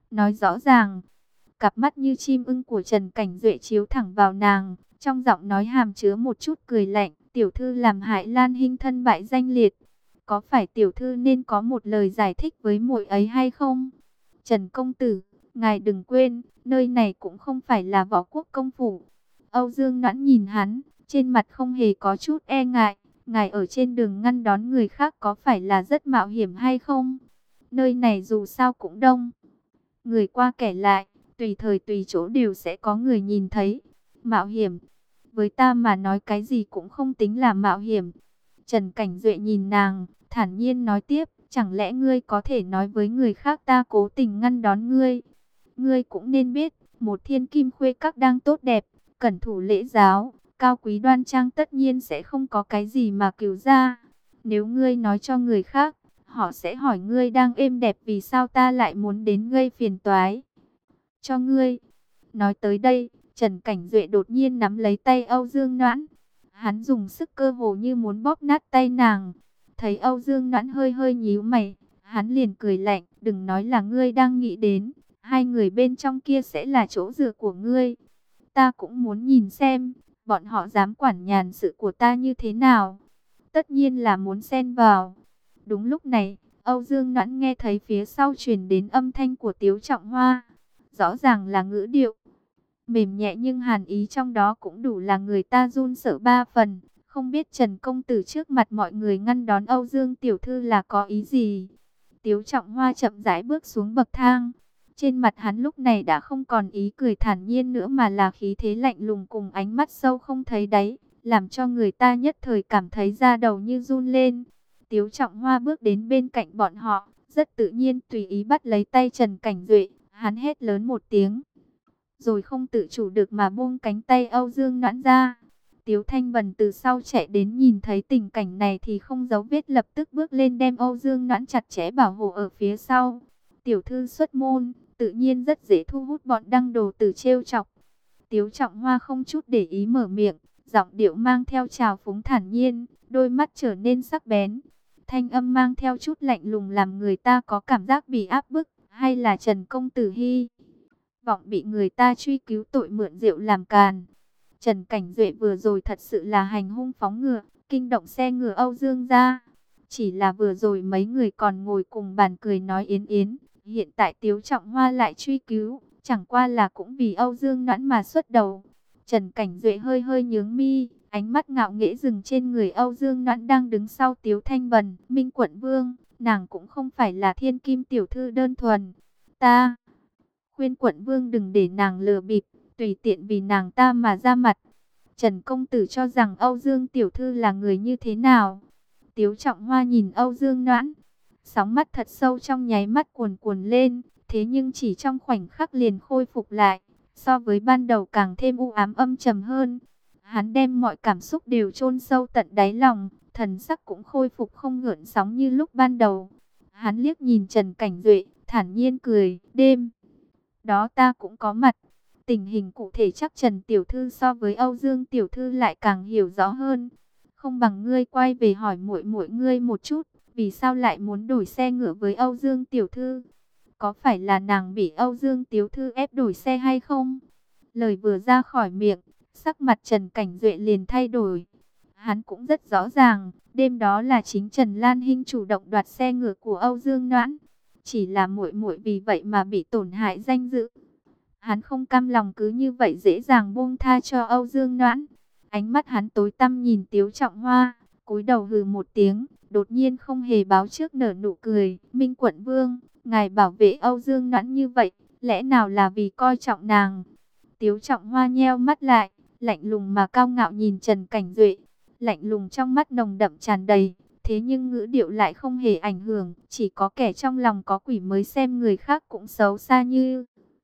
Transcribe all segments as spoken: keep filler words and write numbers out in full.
nói rõ ràng. Cặp mắt như chim ưng của Trần Cảnh Duệ chiếu thẳng vào nàng, trong giọng nói hàm chứa một chút cười lạnh. Tiểu thư làm hại Lan Hinh thân bại danh liệt, có phải tiểu thư nên có một lời giải thích với muội ấy hay không? Trần công tử, ngài đừng quên, nơi này cũng không phải là Võ Quốc công phủ. Âu Dương Noãn nhìn hắn, trên mặt không hề có chút e ngại. Ngài ở trên đường ngăn đón người khác có phải là rất mạo hiểm hay không? Nơi này dù sao cũng đông, người qua kẻ lại, tùy thời tùy chỗ đều sẽ có người nhìn thấy. Mạo hiểm, với ta mà nói cái gì cũng không tính là mạo hiểm. Trần Cảnh Duệ nhìn nàng, thản nhiên nói tiếp, chẳng lẽ ngươi có thể nói với người khác ta cố tình ngăn đón ngươi? Ngươi cũng nên biết, một thiên kim khuê các đang tốt đẹp, cẩn thủ lễ giáo, cao quý đoan trang tất nhiên sẽ không có cái gì mà cứu ra. Nếu ngươi nói cho người khác, họ sẽ hỏi ngươi đang êm đẹp vì sao ta lại muốn đến gây phiền toái cho ngươi. Nói tới đây, Trần Cảnh Duệ đột nhiên nắm lấy tay Âu Dương Noãn. Hắn dùng sức cơ hồ như muốn bóp nát tay nàng. Thấy Âu Dương Noãn hơi hơi nhíu mày, hắn liền cười lạnh, đừng nói là ngươi đang nghĩ đến, hai người bên trong kia sẽ là chỗ dựa của ngươi. Ta cũng muốn nhìn xem, bọn họ dám quản nhàn sự của ta như thế nào. Tất nhiên là muốn xen vào. Đúng lúc này, Âu Dương Noãn nghe thấy phía sau truyền đến âm thanh của Tiếu Trọng Hoa. Rõ ràng là ngữ điệu mềm nhẹ nhưng hàn ý trong đó cũng đủ là người ta run sợ ba phần. Không biết Trần công tử trước mặt mọi người ngăn đón Âu Dương tiểu thư là có ý gì? Tiếu Trọng Hoa chậm rãi bước xuống bậc thang. Trên mặt hắn lúc này đã không còn ý cười thản nhiên nữa mà là khí thế lạnh lùng cùng ánh mắt sâu không thấy đáy, làm cho người ta nhất thời cảm thấy da đầu như run lên. Tiếu Trọng Hoa bước đến bên cạnh bọn họ, rất tự nhiên tùy ý bắt lấy tay Trần Cảnh Duệ, hắn hét lớn một tiếng, rồi không tự chủ được mà buông cánh tay Âu Dương Noãn ra. Tiếu Thanh Vân từ sau chạy đến nhìn thấy tình cảnh này thì không giấu vết lập tức bước lên đem Âu Dương Noãn chặt chẽ bảo hộ ở phía sau. Tiểu thư xuất môn, tự nhiên rất dễ thu hút bọn đăng đồ tử trêu chọc. Tiếu Trọng Hoa không chút để ý mở miệng, giọng điệu mang theo trào phúng thản nhiên, đôi mắt trở nên sắc bén. Thanh âm mang theo chút lạnh lùng làm người ta có cảm giác bị áp bức, hay là Trần công tử hy vọng bị người ta truy cứu tội mượn rượu làm càn. Trần Cảnh Duệ vừa rồi thật sự là hành hung phóng ngựa, kinh động xe ngựa Âu Dương gia. Chỉ là vừa rồi mấy người còn ngồi cùng bàn cười nói yến yến, hiện tại Tiếu Trọng Hoa lại truy cứu, chẳng qua là cũng vì Âu Dương Noãn mà xuất đầu. Trần Cảnh Duệ hơi hơi nhướng mi, ánh mắt ngạo nghễ dừng trên người Âu Dương Noãn đang đứng sau Tiếu Thanh Vân. Minh Quận Vương, nàng cũng không phải là thiên kim tiểu thư đơn thuần. Ta khuyên Quận Vương đừng để nàng lừa bịp, tùy tiện vì nàng ta mà ra mặt. Trần công tử cho rằng Âu Dương tiểu thư là người như thế nào? Tiếu Trọng Hoa nhìn Âu Dương Noãn, sóng mắt thật sâu trong nháy mắt cuồn cuồn lên, thế nhưng chỉ trong khoảnh khắc liền khôi phục lại, so với ban đầu càng thêm u ám âm trầm hơn. Hắn đem mọi cảm xúc đều chôn sâu tận đáy lòng, thần sắc cũng khôi phục không gợn sóng như lúc ban đầu. Hắn liếc nhìn Trần Cảnh Duệ, thản nhiên cười, đêm đó ta cũng có mặt. Tình hình cụ thể chắc Trần tiểu thư so với Âu Dương tiểu thư lại càng hiểu rõ hơn. Không bằng ngươi quay về hỏi muội muội ngươi một chút, vì sao lại muốn đổi xe ngựa với Âu Dương tiểu thư? Có phải là nàng bị Âu Dương tiểu thư ép đổi xe hay không? Lời vừa ra khỏi miệng, sắc mặt Trần Cảnh Duệ liền thay đổi. Hắn cũng rất rõ ràng, đêm đó là chính Trần Lan Hinh chủ động đoạt xe ngựa của Âu Dương Noãn. Chỉ là muội muội vì vậy mà bị tổn hại danh dự. Hắn không cam lòng cứ như vậy dễ dàng buông tha cho Âu Dương Noãn. Ánh mắt hắn tối tăm nhìn Tiếu Trọng Hoa, cúi đầu hừ một tiếng, đột nhiên không hề báo trước nở nụ cười. Minh Quận Vương, ngài bảo vệ Âu Dương Noãn như vậy, lẽ nào là vì coi trọng nàng? Tiếu Trọng Hoa nheo mắt lại, lạnh lùng mà cao ngạo nhìn Trần Cảnh Duệ. Lạnh lùng trong mắt nồng đậm tràn đầy, thế nhưng ngữ điệu lại không hề ảnh hưởng. Chỉ có kẻ trong lòng có quỷ mới xem người khác cũng xấu xa như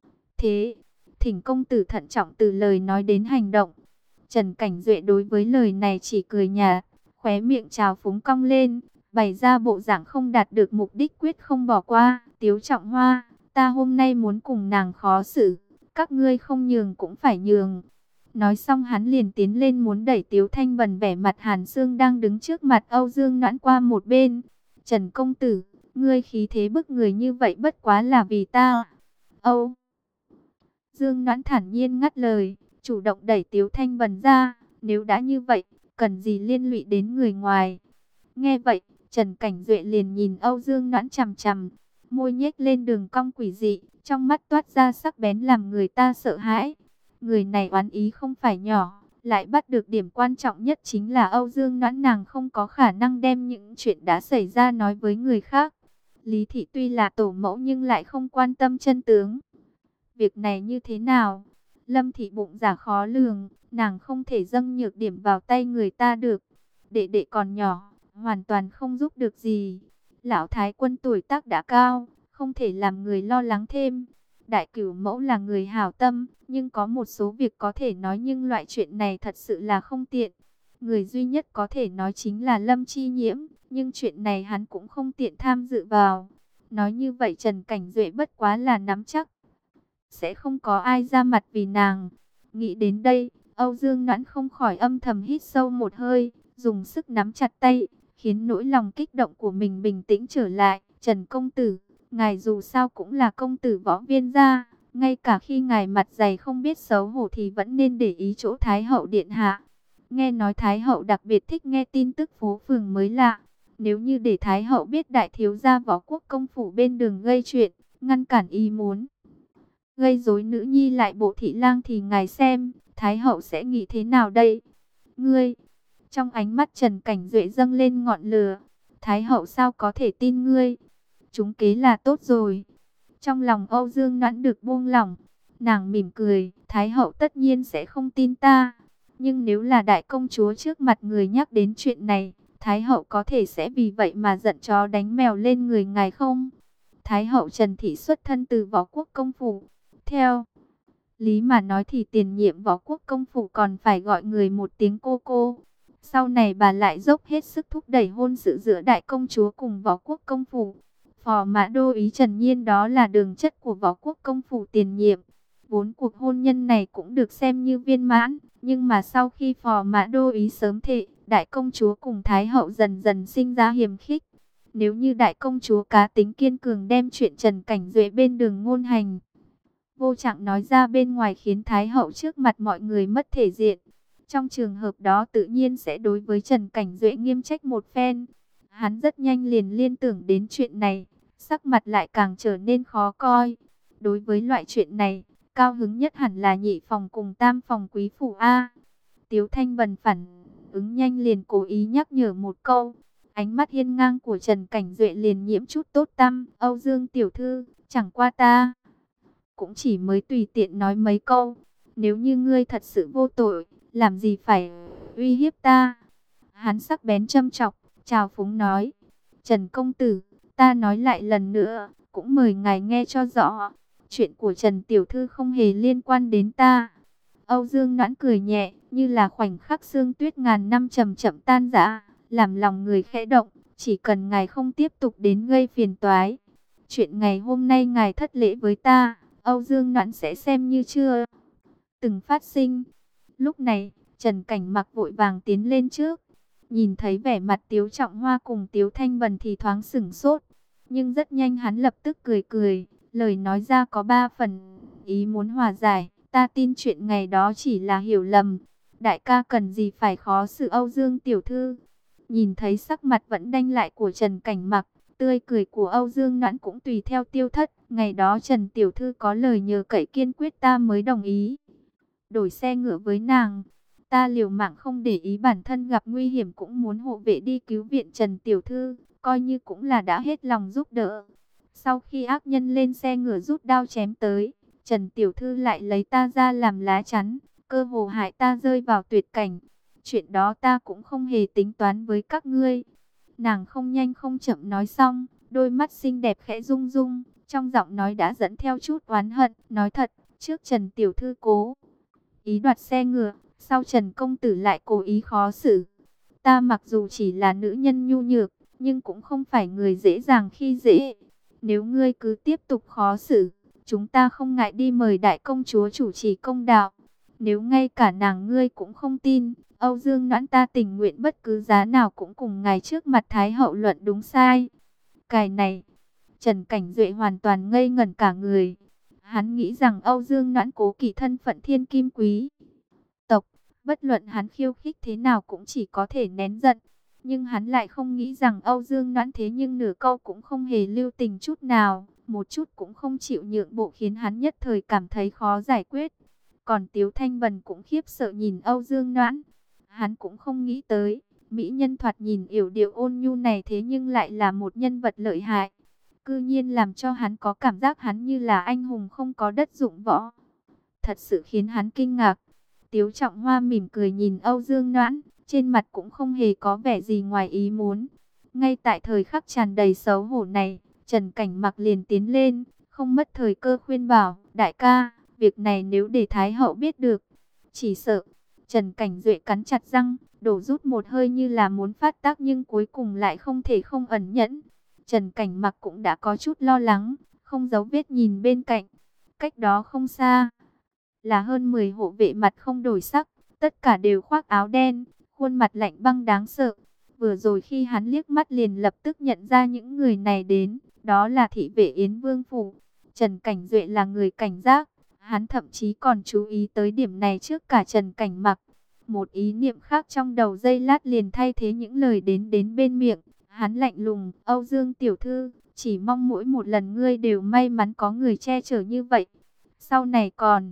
thế. Thỉnh công tử thận trọng từ lời nói đến hành động. Trần Cảnh Duệ đối với lời này chỉ cười nhạt, khóe miệng trào phúng cong lên, bày ra bộ dạng không đạt được mục đích quyết không bỏ qua. Tiếu Trọng Hoa, ta hôm nay muốn cùng nàng khó xử, các ngươi không nhường cũng phải nhường. Nói xong hắn liền tiến lên muốn đẩy Tiếu Thanh Vân vẻ mặt hàn xương đang đứng trước mặt Âu Dương Noãn qua một bên. Trần công tử, ngươi khí thế bức người như vậy bất quá là vì ta. Âu Dương Noãn thản nhiên ngắt lời, chủ động đẩy Tiếu Thanh Vân ra. Nếu đã như vậy, cần gì liên lụy đến người ngoài. Nghe vậy, Trần Cảnh Duệ liền nhìn Âu Dương Noãn chằm chằm, môi nhếch lên đường cong quỷ dị, trong mắt toát ra sắc bén làm người ta sợ hãi. Người này oán ý không phải nhỏ, lại bắt được điểm quan trọng nhất chính là Âu Dương Noãn nàng không có khả năng đem những chuyện đã xảy ra nói với người khác. Lý Thị tuy là tổ mẫu nhưng lại không quan tâm chân tướng. Việc này như thế nào? Lâm Thị bụng giả khó lường, nàng không thể dâng nhược điểm vào tay người ta được. Đệ đệ còn nhỏ, hoàn toàn không giúp được gì. Lão Thái Quân tuổi tác đã cao, không thể làm người lo lắng thêm. Đại Cửu Mẫu là người hảo tâm, nhưng có một số việc có thể nói nhưng loại chuyện này thật sự là không tiện. Người duy nhất có thể nói chính là Lâm Chi Nhiễm, nhưng chuyện này hắn cũng không tiện tham dự vào. Nói như vậy Trần Cảnh Duệ bất quá là nắm chắc sẽ không có ai ra mặt vì nàng. Nghĩ đến đây, Âu Dương Noãn không khỏi âm thầm hít sâu một hơi, dùng sức nắm chặt tay, khiến nỗi lòng kích động của mình bình tĩnh trở lại. Trần công tử, ngài dù sao cũng là công tử võ viên gia, ngay cả khi ngài mặt dày không biết xấu hổ thì vẫn nên để ý chỗ Thái hậu điện hạ. Nghe nói Thái hậu đặc biệt thích nghe tin tức phố phường mới lạ. Nếu như để Thái hậu biết đại thiếu gia Võ Quốc công phủ bên đường gây chuyện, ngăn cản ý muốn gây rối nữ nhi lại bộ thị lang thì ngài xem, Thái hậu sẽ nghĩ thế nào đây? Ngươi, trong ánh mắt Trần Cảnh Duệ dâng lên ngọn lửa. Thái hậu sao có thể tin ngươi? Chúng kế là tốt rồi. Trong lòng Âu Dương Noãn được buông lỏng, nàng mỉm cười, Thái hậu tất nhiên sẽ không tin ta. Nhưng nếu là đại công chúa trước mặt người nhắc đến chuyện này, Thái hậu có thể sẽ vì vậy mà giận chó đánh mèo lên người ngài không? Thái hậu Trần Thị xuất thân từ Võ Quốc công phủ. Theo lý mà nói thì tiền nhiệm Võ Quốc công phủ còn phải gọi người một tiếng cô cô. Sau này bà lại dốc hết sức thúc đẩy hôn sự giữa đại công chúa cùng Võ Quốc công phủ. Phò mã đô ý Trần Nhiên đó là đường chất của Võ Quốc công phủ tiền nhiệm. Vốn cuộc hôn nhân này cũng được xem như viên mãn, nhưng mà sau khi phò mã đô ý sớm thệ, đại công chúa cùng Thái hậu dần dần sinh ra hiềm khích. Nếu như đại công chúa cá tính kiên cường đem chuyện Trần Cảnh Duệ bên đường ngôn hành vô trạng nói ra bên ngoài khiến Thái hậu trước mặt mọi người mất thể diện, trong trường hợp đó tự nhiên sẽ đối với Trần Cảnh Duệ nghiêm trách một phen. Hắn rất nhanh liền liên tưởng đến chuyện này, sắc mặt lại càng trở nên khó coi. Đối với loại chuyện này, cao hứng nhất hẳn là nhị phòng cùng tam phòng quý phủ A. Tiếu Thanh Vân phản ứng nhanh liền cố ý nhắc nhở một câu. Ánh mắt hiên ngang của Trần Cảnh Duệ liền nhiễm chút tốt tăm. Âu Dương tiểu thư, chẳng qua ta cũng chỉ mới tùy tiện nói mấy câu. Nếu như ngươi thật sự vô tội, làm gì phải uy hiếp ta? Hắn sắc bén châm chọc, chào phúng nói. Trần công tử, ta nói lại lần nữa, cũng mời ngài nghe cho rõ. Chuyện của Trần tiểu thư không hề liên quan đến ta. Âu Dương Noãn cười nhẹ, như là khoảnh khắc sương tuyết ngàn năm chậm chậm tan rã, làm lòng người khẽ động. Chỉ cần ngài không tiếp tục đến gây phiền toái, chuyện ngày hôm nay ngài thất lễ với ta, Âu Dương Noãn sẽ xem như chưa từng phát sinh. Lúc này, Trần Cảnh Mặc vội vàng tiến lên trước, nhìn thấy vẻ mặt Tiếu Trọng Hoa cùng Tiếu Thanh Vân thì thoáng sửng sốt, nhưng rất nhanh hắn lập tức cười cười, lời nói ra có ba phần ý muốn hòa giải. Ta tin chuyện ngày đó chỉ là hiểu lầm, đại ca cần gì phải khó xử Âu Dương tiểu thư. Nhìn thấy sắc mặt vẫn đanh lại của Trần Cảnh Mặc, tươi cười của Âu Dương Noãn cũng tùy theo tiêu thất. Ngày đó Trần tiểu thư có lời nhờ cậy kiên quyết ta mới đồng ý đổi xe ngựa với nàng. Ta liều mạng không để ý bản thân gặp nguy hiểm cũng muốn hộ vệ đi cứu viện Trần tiểu thư, coi như cũng là đã hết lòng giúp đỡ. Sau khi ác nhân lên xe ngựa rút đao chém tới, Trần tiểu thư lại lấy ta ra làm lá chắn, cơ hồ hại ta rơi vào tuyệt cảnh. Chuyện đó ta cũng không hề tính toán với các ngươi. Nàng không nhanh không chậm nói xong, đôi mắt xinh đẹp khẽ rung rung, trong giọng nói đã dẫn theo chút oán hận. Nói thật, trước Trần tiểu thư cố ý đoạt xe ngựa, sau Trần công tử lại cố ý khó xử. Ta mặc dù chỉ là nữ nhân nhu nhược, nhưng cũng không phải người dễ dàng khi dễ. Nếu ngươi cứ tiếp tục khó xử, chúng ta không ngại đi mời đại công chúa chủ trì công đạo. Nếu ngay cả nàng ngươi cũng không tin, Âu Dương Noãn ta tình nguyện bất cứ giá nào cũng cùng ngài trước mặt Thái hậu luận đúng sai. Cái này, Trần Cảnh Duệ hoàn toàn ngây ngẩn cả người. Hắn nghĩ rằng Âu Dương Noãn cố kỵ thân phận thiên kim quý tộc, bất luận hắn khiêu khích thế nào cũng chỉ có thể nén giận. Nhưng hắn lại không nghĩ rằng Âu Dương Noãn thế nhưng nửa câu cũng không hề lưu tình chút nào, một chút cũng không chịu nhượng bộ, khiến hắn nhất thời cảm thấy khó giải quyết. Còn Tiếu Thanh Vân cũng khiếp sợ nhìn Âu Dương Noãn. Hắn cũng không nghĩ tới, mỹ nhân thoạt nhìn yểu điệu ôn nhu này thế nhưng lại là một nhân vật lợi hại. Cư nhiên làm cho hắn có cảm giác hắn như là anh hùng không có đất dụng võ. Thật sự khiến hắn kinh ngạc. Tiếu Trọng Hoa mỉm cười nhìn Âu Dương Noãn, trên mặt cũng không hề có vẻ gì ngoài ý muốn. Ngay tại thời khắc tràn đầy xấu hổ này, Trần Cảnh Mặc liền tiến lên, không mất thời cơ khuyên bảo, đại ca, việc này nếu để Thái Hậu biết được, chỉ sợ. Trần Cảnh Duệ cắn chặt răng, đổ rút một hơi như là muốn phát tác nhưng cuối cùng lại không thể không ẩn nhẫn. Trần Cảnh Mặc cũng đã có chút lo lắng, không giấu vết nhìn bên cạnh. Cách đó không xa, là hơn mười hộ vệ mặt không đổi sắc, tất cả đều khoác áo đen, khuôn mặt lạnh băng đáng sợ. Vừa rồi khi hắn liếc mắt liền lập tức nhận ra những người này đến, đó là thị vệ Yến Vương Phủ. Trần Cảnh Duệ là người cảnh giác, hắn thậm chí còn chú ý tới điểm này trước cả Trần Cảnh Mặc. Một ý niệm khác trong đầu giây lát liền thay thế những lời đến đến bên miệng. Hắn lạnh lùng, Âu Dương tiểu thư, chỉ mong mỗi một lần ngươi đều may mắn có người che chở như vậy. Sau này còn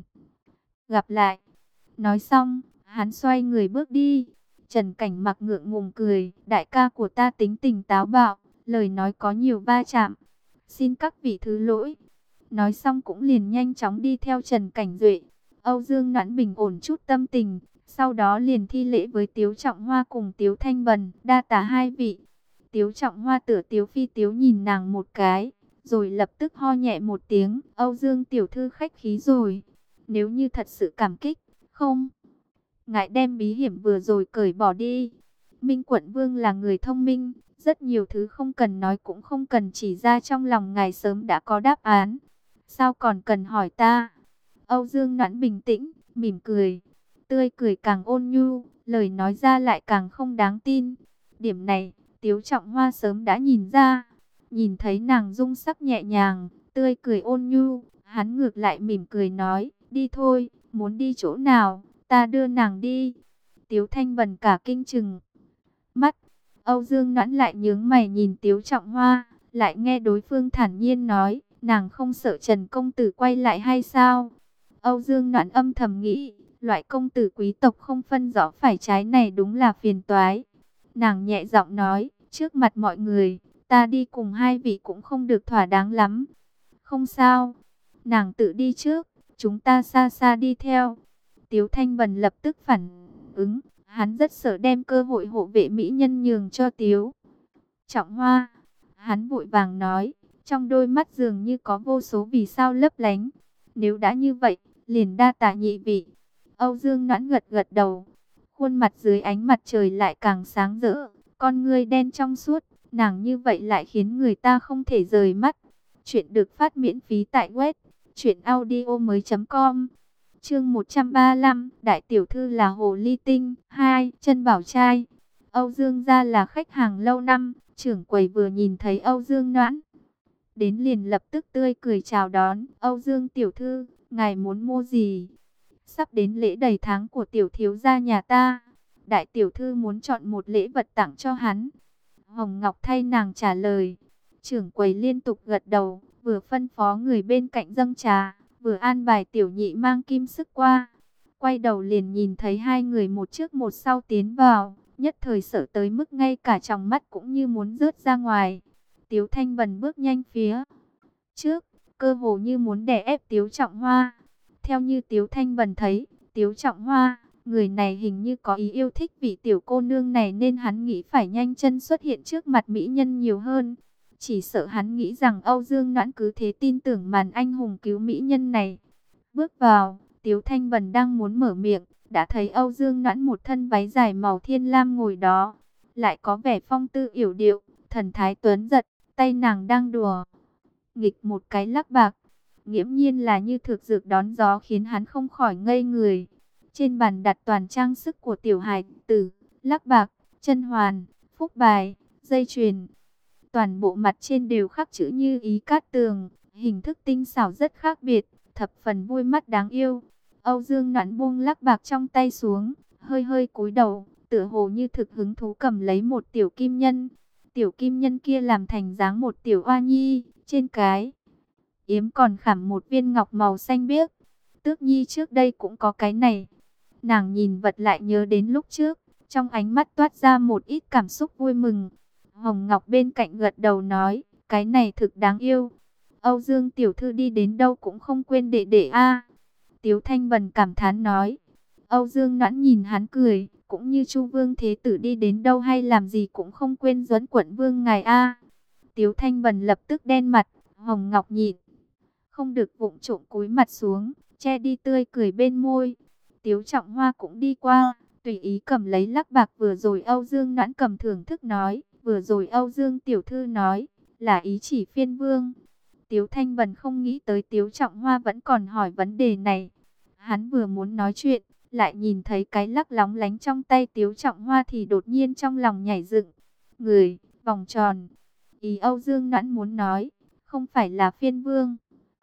gặp lại. Nói xong, hắn xoay người bước đi. Trần Cảnh Mặc ngượng ngùng cười, đại ca của ta tính tình táo bạo, lời nói có nhiều va chạm. Xin các vị thứ lỗi. Nói xong cũng liền nhanh chóng đi theo Trần Cảnh Duệ. Âu Dương Noãn bình ổn chút tâm tình, sau đó liền thi lễ với Tiếu Trọng Hoa cùng Tiếu Thanh Vân, đa tạ hai vị. Tiếu Trọng Hoa tựa Tiếu Phi Tiếu nhìn nàng một cái, rồi lập tức ho nhẹ một tiếng, Âu Dương tiểu thư khách khí rồi. Nếu như thật sự cảm kích, không ngại đem bí hiểm vừa rồi cởi bỏ đi. Minh Quận Vương là người thông minh, rất nhiều thứ không cần nói cũng không cần chỉ ra, trong lòng ngài sớm đã có đáp án. Sao còn cần hỏi ta? Âu Dương Noãn bình tĩnh, mỉm cười, tươi cười càng ôn nhu, lời nói ra lại càng không đáng tin. Điểm này, Tiếu Trọng Hoa sớm đã nhìn ra. Nhìn thấy nàng dung sắc nhẹ nhàng, tươi cười ôn nhu, hắn ngược lại mỉm cười nói, đi thôi, muốn đi chỗ nào, ta đưa nàng đi. Tiếu Thanh Vân cả kinh chừng mắt, Âu Dương Noãn lại nhướng mày nhìn Tiếu Trọng Hoa, lại nghe đối phương thản nhiên nói, nàng không sợ Trần công tử quay lại hay sao? Âu Dương Noãn âm thầm nghĩ, loại công tử quý tộc không phân rõ phải trái này đúng là phiền toái. Nàng nhẹ giọng nói, trước mặt mọi người, ta đi cùng hai vị cũng không được thỏa đáng lắm. Không sao, nàng tự đi trước, chúng ta xa xa đi theo. Tiếu Thanh Vân lập tức phản ứng, hắn rất sợ đem cơ hội hộ vệ mỹ nhân nhường cho Tiếu Trọng Hoa. Hắn vội vàng nói, trong đôi mắt dường như có vô số vì sao lấp lánh. Nếu đã như vậy, liền đa tạ nhị vị. Âu Dương Noãn gật gật đầu, khuôn mặt dưới ánh mặt trời lại càng sáng rỡ, con ngươi đen trong suốt, nàng như vậy lại khiến người ta không thể rời mắt. Chuyện được phát miễn phí tại web truyện audio mới chấm com. Chương một trăm ba mươi lăm, đại tiểu thư là hồ ly tinh. Hai, chân bảo trai. Âu Dương gia là khách hàng lâu năm, trưởng quầy vừa nhìn thấy Âu Dương Noãn đến liền lập tức tươi cười chào đón. Âu Dương tiểu thư, ngài muốn mua gì? Sắp đến lễ đầy tháng của tiểu thiếu gia nhà ta, đại tiểu thư muốn chọn một lễ vật tặng cho hắn. Hồng Ngọc thay nàng trả lời. Trưởng quầy liên tục gật đầu, vừa phân phó người bên cạnh dâng trà, vừa an bài tiểu nhị mang kim sức qua. Quay đầu liền nhìn thấy hai người một trước một sau tiến vào, nhất thời sợ tới mức ngay cả tròng mắt cũng như muốn rớt ra ngoài. Tiếu Thanh Vân bước nhanh phía trước, cơ hồ như muốn đè ép Tiếu Trọng Hoa. Theo như Tiếu Thanh Vân thấy, Tiếu Trọng Hoa, người này hình như có ý yêu thích vị tiểu cô nương này, nên hắn nghĩ phải nhanh chân xuất hiện trước mặt mỹ nhân nhiều hơn. Chỉ sợ hắn nghĩ rằng Âu Dương Noãn cứ thế tin tưởng màn anh hùng cứu mỹ nhân này. Bước vào, Tiếu Thanh Vân đang muốn mở miệng, đã thấy Âu Dương Noãn một thân váy dài màu thiên lam ngồi đó, lại có vẻ phong tư yểu điệu, thần thái tuấn giật, tay nàng đang đùa nghịch một cái lắc bạc, nghiễm nhiên là như thực dược đón gió, khiến hắn không khỏi ngây người. Trên bàn đặt toàn trang sức của tiểu hài tử, lắc bạc, chân hoàn, phúc bài, dây chuyền. Toàn bộ mặt trên đều khắc chữ như ý cát tường, hình thức tinh xảo rất khác biệt, thập phần vui mắt đáng yêu. Âu Dương Noãn buông lắc bạc trong tay xuống, hơi hơi cúi đầu, tựa hồ như thực hứng thú cầm lấy một tiểu kim nhân. Tiểu kim nhân kia làm thành dáng một tiểu oa nhi, trên cái yếm còn khảm một viên ngọc màu xanh biếc. Tước Nhi trước đây cũng có cái này. Nàng nhìn vật lại nhớ đến lúc trước, trong ánh mắt toát ra một ít cảm xúc vui mừng. Hồng Ngọc bên cạnh gật đầu nói, cái này thực đáng yêu. Âu Dương tiểu thư đi đến đâu cũng không quên đệ đệ a. Tiếu Thanh Bần cảm thán nói. Âu Dương Noãn nhìn hắn cười, cũng như Chu Vương Thế Tử đi đến đâu hay làm gì cũng không quên Duẫn quận vương ngài a. Tiếu Thanh Bần lập tức đen mặt, Hồng Ngọc nhịn không được vụng trộm cúi mặt xuống, che đi tươi cười bên môi. Tiếu Trọng Hoa cũng đi qua, tùy ý cầm lấy lắc bạc vừa rồi Âu Dương Noãn cầm thưởng thức nói, vừa rồi Âu Dương tiểu thư nói, là ý chỉ phiên vương. Tiếu Thanh Bần không nghĩ tới Tiếu Trọng Hoa vẫn còn hỏi vấn đề này. Hắn vừa muốn nói chuyện, lại nhìn thấy cái lắc lóng lánh trong tay Tiếu Trọng Hoa thì đột nhiên trong lòng nhảy dựng. Người, vòng tròn. Ý Âu Dương Noãn muốn nói, không phải là phiên vương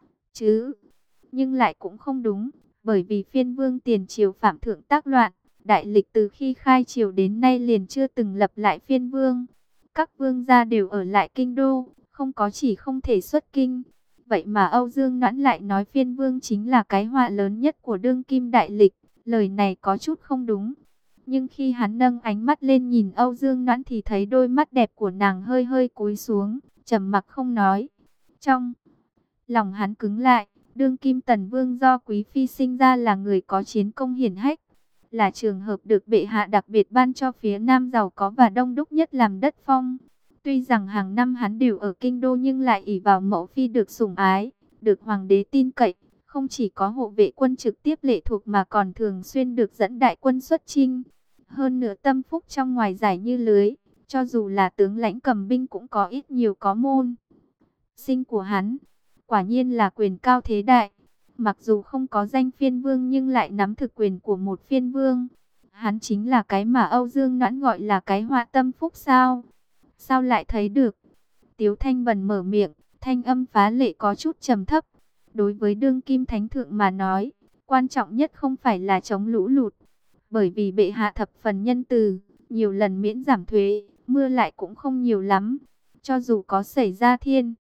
chứ, nhưng lại cũng không đúng, bởi vì phiên vương tiền triều phạm thượng tác loạn, đại lịch từ khi khai triều đến nay liền chưa từng lập lại phiên vương. Các vương gia đều ở lại kinh đô, không có chỉ không thể xuất kinh. Vậy mà Âu Dương Noãn lại nói phiên vương chính là cái họa lớn nhất của đương kim đại lịch, lời này có chút không đúng. Nhưng khi hắn nâng ánh mắt lên nhìn Âu Dương Noãn thì thấy đôi mắt đẹp của nàng hơi hơi cúi xuống, trầm mặc không nói. Trong lòng hắn cứng lại, đương kim tần vương do quý phi sinh ra là người có chiến công hiển hách, là trường hợp được bệ hạ đặc biệt ban cho phía nam giàu có và đông đúc nhất làm đất phong. Tuy rằng hàng năm hắn đều ở kinh đô nhưng lại ỷ vào mẫu phi được sủng ái, được hoàng đế tin cậy, không chỉ có hộ vệ quân trực tiếp lệ thuộc mà còn thường xuyên được dẫn đại quân xuất chinh. Hơn nữa tâm phúc trong ngoài giải như lưới, cho dù là tướng lãnh cầm binh cũng có ít nhiều có môn sinh của hắn. Quả nhiên là quyền cao thế đại, mặc dù không có danh phiên vương nhưng lại nắm thực quyền của một phiên vương. Hắn chính là cái mà Âu Dương Noãn gọi là cái họa tâm phúc sao? Sao lại thấy được? Tiếu Thanh Bần mở miệng, thanh âm phá lệ có chút trầm thấp. Đối với đương kim thánh thượng mà nói, quan trọng nhất không phải là chống lũ lụt, bởi vì bệ hạ thập phần nhân từ, nhiều lần miễn giảm thuế, mưa lại cũng không nhiều lắm. Cho dù có xảy ra thiên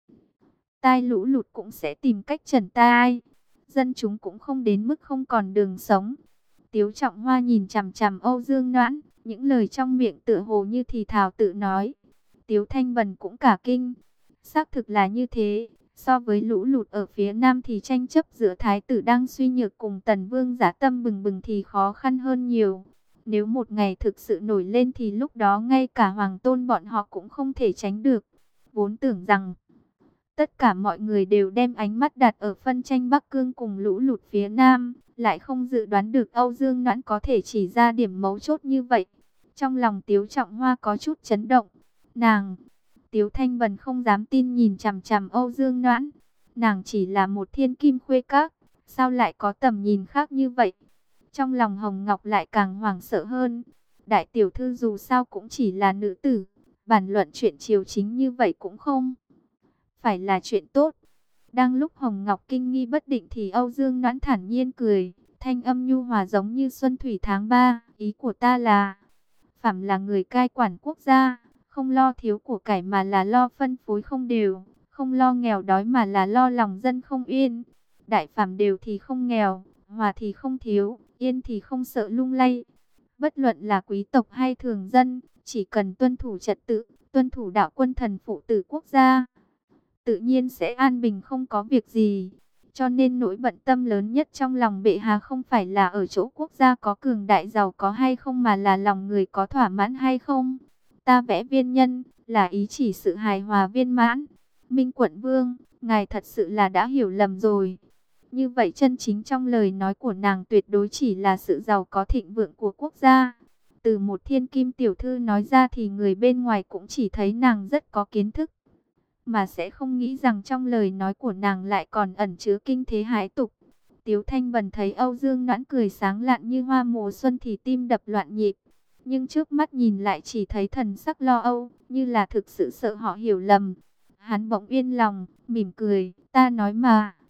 tai lũ lụt cũng sẽ tìm cách trần tai, dân chúng cũng không đến mức không còn đường sống. Tiếu Trọng Hoa nhìn chằm chằm Âu Dương Noãn, những lời trong miệng tựa hồ như thì thào tự nói. Tiếu Thanh Bần cũng cả kinh, xác thực là như thế. So với lũ lụt ở phía nam thì tranh chấp giữa thái tử đang suy nhược cùng tần vương giả tâm bừng bừng thì khó khăn hơn nhiều. Nếu một ngày thực sự nổi lên thì lúc đó ngay cả hoàng tôn bọn họ cũng không thể tránh được. Vốn tưởng rằng tất cả mọi người đều đem ánh mắt đặt ở phân tranh Bắc Cương cùng lũ lụt phía Nam, lại không dự đoán được Âu Dương Noãn có thể chỉ ra điểm mấu chốt như vậy. Trong lòng Tiếu Trọng Hoa có chút chấn động. Nàng, Tiếu Thanh Bần không dám tin nhìn chằm chằm Âu Dương Noãn. Nàng chỉ là một thiên kim khuê các, sao lại có tầm nhìn khác như vậy? Trong lòng Hồng Ngọc lại càng hoảng sợ hơn. Đại tiểu thư dù sao cũng chỉ là nữ tử, bàn luận chuyện triều chính như vậy cũng không phải là chuyện tốt. Đang lúc Hồng Ngọc kinh nghi bất định thì Âu Dương Noãn thản nhiên cười, thanh âm nhu hòa giống như xuân thủy tháng ba. Ý của ta là, phàm là người cai quản quốc gia, không lo thiếu của cải mà là lo phân phối không đều, không lo nghèo đói mà là lo lòng dân không yên. Đại phàm đều thì không nghèo, hòa thì không thiếu, yên thì không sợ lung lay. Bất luận là quý tộc hay thường dân, chỉ cần tuân thủ trật tự, tuân thủ đạo quân thần phụ tử quốc gia, tự nhiên sẽ an bình không có việc gì. Cho nên nỗi bận tâm lớn nhất trong lòng bệ hạ không phải là ở chỗ quốc gia có cường đại giàu có hay không mà là lòng người có thỏa mãn hay không. Ta vẽ viên nhân là ý chỉ sự hài hòa viên mãn. Minh Quận Vương, ngài thật sự là đã hiểu lầm rồi. Như vậy chân chính trong lời nói của nàng tuyệt đối chỉ là sự giàu có thịnh vượng của quốc gia. Từ một thiên kim tiểu thư nói ra thì người bên ngoài cũng chỉ thấy nàng rất có kiến thức, mà sẽ không nghĩ rằng trong lời nói của nàng lại còn ẩn chứa kinh thế hãi tục. Tiếu Thanh Bần thấy Âu Dương Noãn cười sáng lạn như hoa mùa xuân thì tim đập loạn nhịp. Nhưng trước mắt nhìn lại chỉ thấy thần sắc lo âu, như là thực sự sợ họ hiểu lầm. Hắn bỗng yên lòng, mỉm cười, ta nói mà,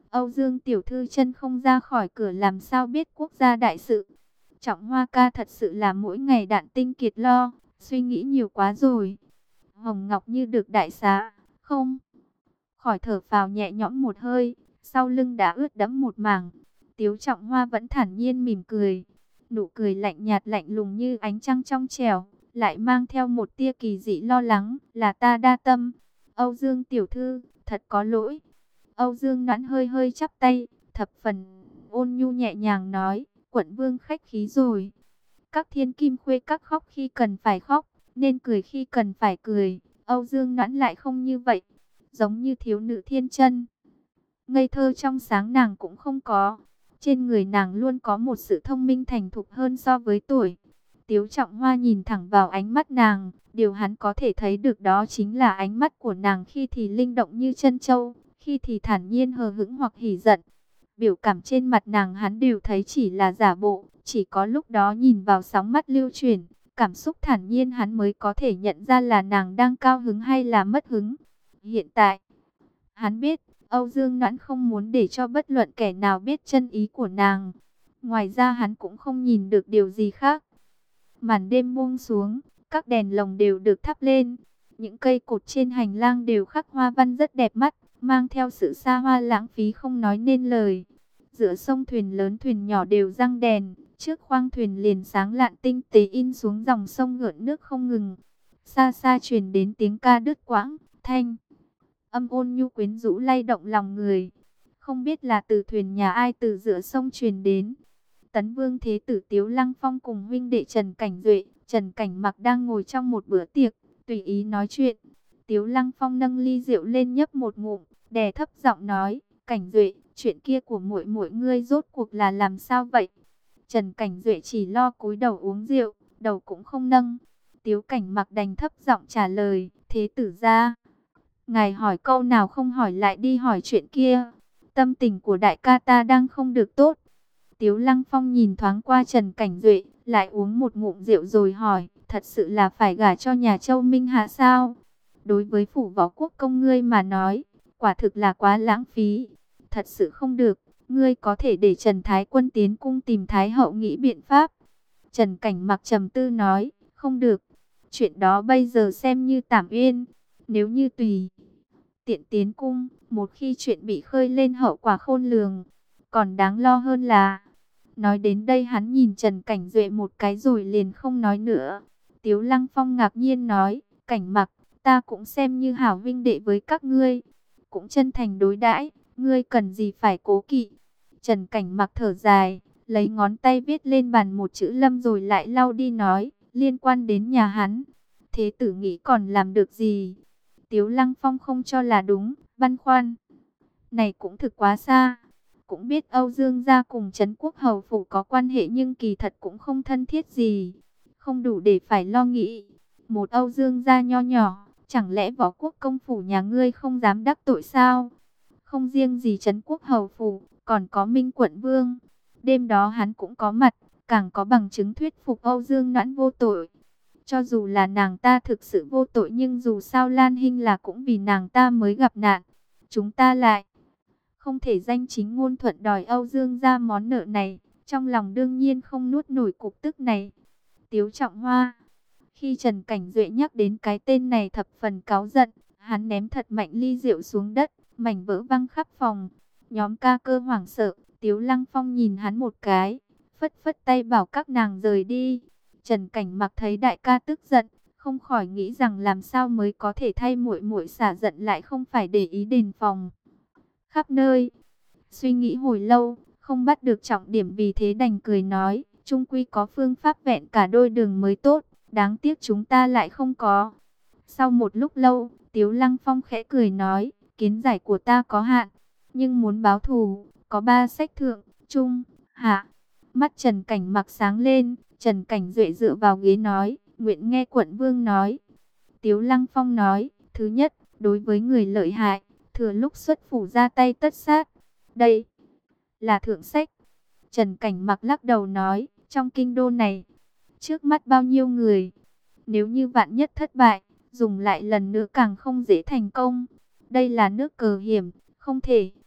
Âu Dương tiểu thư chân không ra khỏi cửa làm sao biết quốc gia đại sự. Trọng Hoa ca thật sự là mỗi ngày đạn tinh kiệt lo, suy nghĩ nhiều quá rồi. Hồng Ngọc Như được đại xá, không khỏi thở phào nhẹ nhõm một hơi, sau lưng đã ướt đẫm một mảng. Tiếu Trọng Hoa vẫn thản nhiên mỉm cười, nụ cười lạnh nhạt lạnh lùng như ánh trăng trong trẻo, lại mang theo một tia kỳ dị lo lắng, là ta đa tâm. Âu Dương tiểu thư, thật có lỗi. Âu Dương Noãn hơi hơi chắp tay, thập phần ôn nhu nhẹ nhàng nói, quận vương khách khí rồi. Các thiên kim khuê các khóc khi cần phải khóc, nên cười khi cần phải cười. Âu Dương Noãn lại không như vậy, giống như thiếu nữ thiên chân. Ngây thơ trong sáng nàng cũng không có. Trên người nàng luôn có một sự thông minh thành thục hơn so với tuổi. Tiếu Trọng Hoa nhìn thẳng vào ánh mắt nàng, điều hắn có thể thấy được đó chính là ánh mắt của nàng khi thì linh động như chân châu, khi thì thản nhiên hờ hững hoặc hỉ giận. Biểu cảm trên mặt nàng hắn đều thấy chỉ là giả bộ, chỉ có lúc đó nhìn vào sóng mắt lưu chuyển, cảm xúc thản nhiên hắn mới có thể nhận ra là nàng đang cao hứng hay là mất hứng. Hiện tại, hắn biết, Âu Dương Noãn không muốn để cho bất luận kẻ nào biết chân ý của nàng. Ngoài ra hắn cũng không nhìn được điều gì khác. Màn đêm buông xuống, các đèn lồng đều được thắp lên. Những cây cột trên hành lang đều khắc hoa văn rất đẹp mắt, mang theo sự xa hoa lãng phí không nói nên lời. Giữa sông thuyền lớn thuyền nhỏ đều răng đèn, trước khoang thuyền liền sáng lạn tinh tế in xuống dòng sông gợn nước không ngừng. Xa xa truyền đến tiếng ca đứt quãng, thanh âm ôn nhu quyến rũ lay động lòng người. Không biết là từ thuyền nhà ai từ giữa sông truyền đến. Tấn Vương Thế tử Tiếu Lăng Phong cùng huynh đệ Trần Cảnh Duệ, Trần Cảnh Mặc đang ngồi trong một bữa tiệc, tùy ý nói chuyện. Tiếu Lăng Phong nâng ly rượu lên nhấp một ngụm, đè thấp giọng nói, Cảnh Duệ, chuyện kia của muội muội ngươi rốt cuộc là làm sao vậy? Trần Cảnh Duệ chỉ lo cúi đầu uống rượu, đầu cũng không nâng. Tiếu Cảnh Mặc đành thấp giọng trả lời, thế tử gia, ngài hỏi câu nào không hỏi lại đi hỏi chuyện kia. Tâm tình của đại ca ta đang không được tốt. Tiếu Lăng Phong nhìn thoáng qua Trần Cảnh Duệ, lại uống một ngụm rượu rồi hỏi, thật sự là phải gả cho nhà Châu Minh Hạ sao? Đối với phủ võ quốc công ngươi mà nói, quả thực là quá lãng phí. Thật sự không được, ngươi có thể để Trần Thái Quân tiến cung tìm Thái Hậu nghĩ biện pháp. Trần Cảnh Mặc trầm tư nói, không được, chuyện đó bây giờ xem như tạm yên. Nếu như tùy tiện tiến cung, một khi chuyện bị khơi lên hậu quả khôn lường. Còn đáng lo hơn là... Nói đến đây hắn nhìn Trần Cảnh Duệ một cái rồi liền không nói nữa. Tiếu Lăng Phong ngạc nhiên nói, Cảnh Mặc, ta cũng xem như hảo vinh đệ với các ngươi. Cũng chân thành đối đãi, ngươi cần gì phải cố kỵ. Trần Cảnh Mặc thở dài, lấy ngón tay viết lên bàn một chữ Lâm rồi lại lau đi nói, liên quan đến nhà hắn. Thế tử nghĩ còn làm được gì? Tiếu Lăng Phong không cho là đúng, băn khoăn. Này cũng thực quá xa. Cũng biết Âu Dương gia cùng Trấn Quốc Hầu Phủ có quan hệ nhưng kỳ thật cũng không thân thiết gì. Không đủ để phải lo nghĩ. Một Âu Dương gia nho nhỏ, chẳng lẽ Võ Quốc công phủ nhà ngươi không dám đắc tội sao? Không riêng gì Trấn Quốc Hầu Phủ, còn có Minh Quận Vương. Đêm đó hắn cũng có mặt, càng có bằng chứng thuyết phục Âu Dương Noãn vô tội. Cho dù là nàng ta thực sự vô tội nhưng dù sao Lan Hinh là cũng vì nàng ta mới gặp nạn. Chúng ta lại không thể danh chính ngôn thuận đòi Âu Dương ra món nợ này, trong lòng đương nhiên không nuốt nổi cục tức này. Tiếu Trọng Hoa, khi Trần Cảnh Duệ nhắc đến cái tên này thập phần cáu giận, hắn ném thật mạnh ly rượu xuống đất, mảnh vỡ văng khắp phòng. Nhóm ca cơ hoảng sợ, Tiếu Lăng Phong nhìn hắn một cái, phất phất tay bảo các nàng rời đi. Trần Cảnh Mặc thấy đại ca tức giận, không khỏi nghĩ rằng làm sao mới có thể thay muội muội xả giận lại không phải để ý đề phòng khắp nơi. Suy nghĩ hồi lâu, không bắt được trọng điểm vì thế đành cười nói, chung quy có phương pháp vẹn cả đôi đường mới tốt, đáng tiếc chúng ta lại không có. Sau một lúc lâu, Tiếu Lăng Phong khẽ cười nói, kiến giải của ta có hạn, nhưng muốn báo thù, có ba sách thượng, trung, hạ. Mắt Trần Cảnh Mặc sáng lên, Trần Cảnh Duệ dựa vào ghế nói, nguyện nghe quận vương nói. Tiếu Lăng Phong nói, thứ nhất, đối với người lợi hại, thừa lúc xuất phủ ra tay tất sát. Đây là thượng sách. Trần Cảnh Mặc lắc đầu nói, trong kinh đô này, trước mắt bao nhiêu người, nếu như vạn nhất thất bại, dùng lại lần nữa càng không dễ thành công. Đây là nước cờ hiểm, không thể